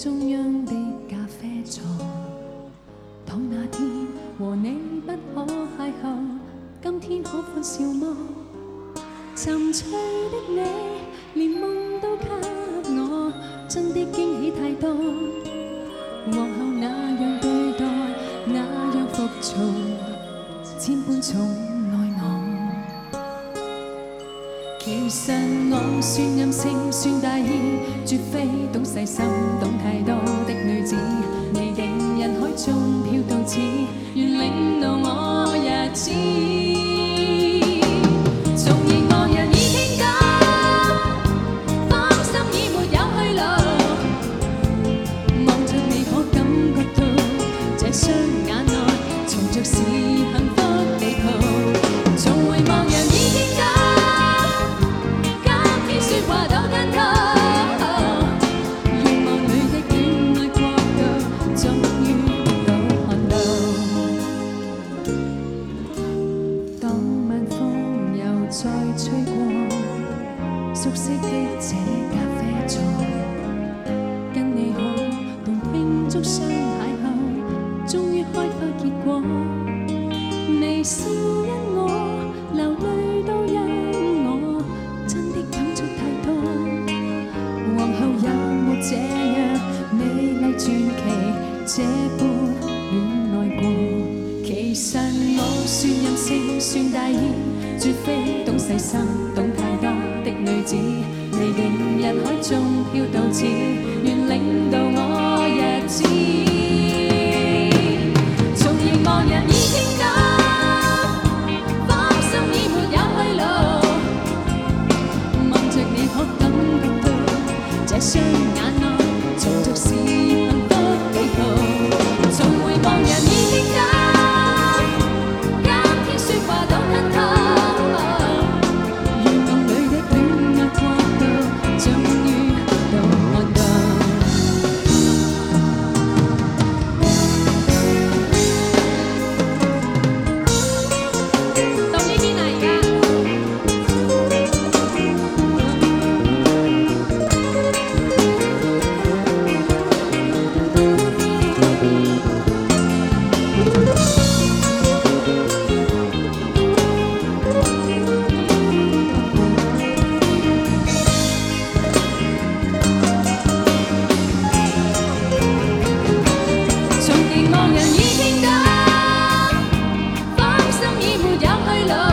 中央的咖啡座。倘那天和你不可邂逅，今天可歡笑麼？沉醉的你，連夢都給我，真的驚喜太多。往後那樣對待，那樣服從，千般寵愛我。其實我算任性，算大意，絕非懂細心、懂太多的女子。你竟人海中飄到此，願領導我日子。從凝望人已傾倒，芳心已沒有去路。望着你可感覺到，這雙眼內藏着是幸福地圖。從回望人已傾倒。說話都跟透，願望裏的戀愛國度，終於都看到。當晚風又再吹過，熟悉的這咖啡座，跟你可共慶祝雙邂逅，終於開花結果。微笑因我，流淚都因我，真的感觸太多。往後有沒這樣美麗傳奇，這般戀愛過？其實我算任性，算大意，絕非懂細心、懂太多的女子。你竟人海中飄到此，願領導我日子。從凝望人已傾倒，芳心已沒有去路。望着你可感覺到，這雙眼內藏着是幸福地圖。從回望人已傾倒，今天說話都吞透。願望裏的戀愛國度，終於都看到。到呢邊啦而家。從凝望人已傾倒，芳心已沒有去路。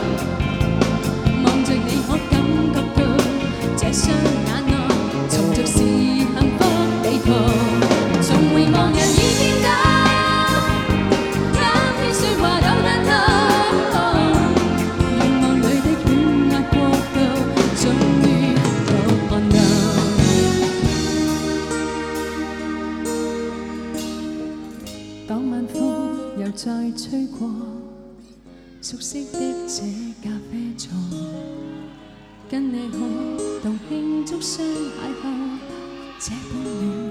望着你可感覺到，這雙眼內藏着是幸福地圖。從回望人已傾倒，今天說話都吞透。願望裏的戀愛國度，終於都看到。當晚風又再吹過，熟悉的這咖啡座，跟你可同慶祝雙邂逅，這般戀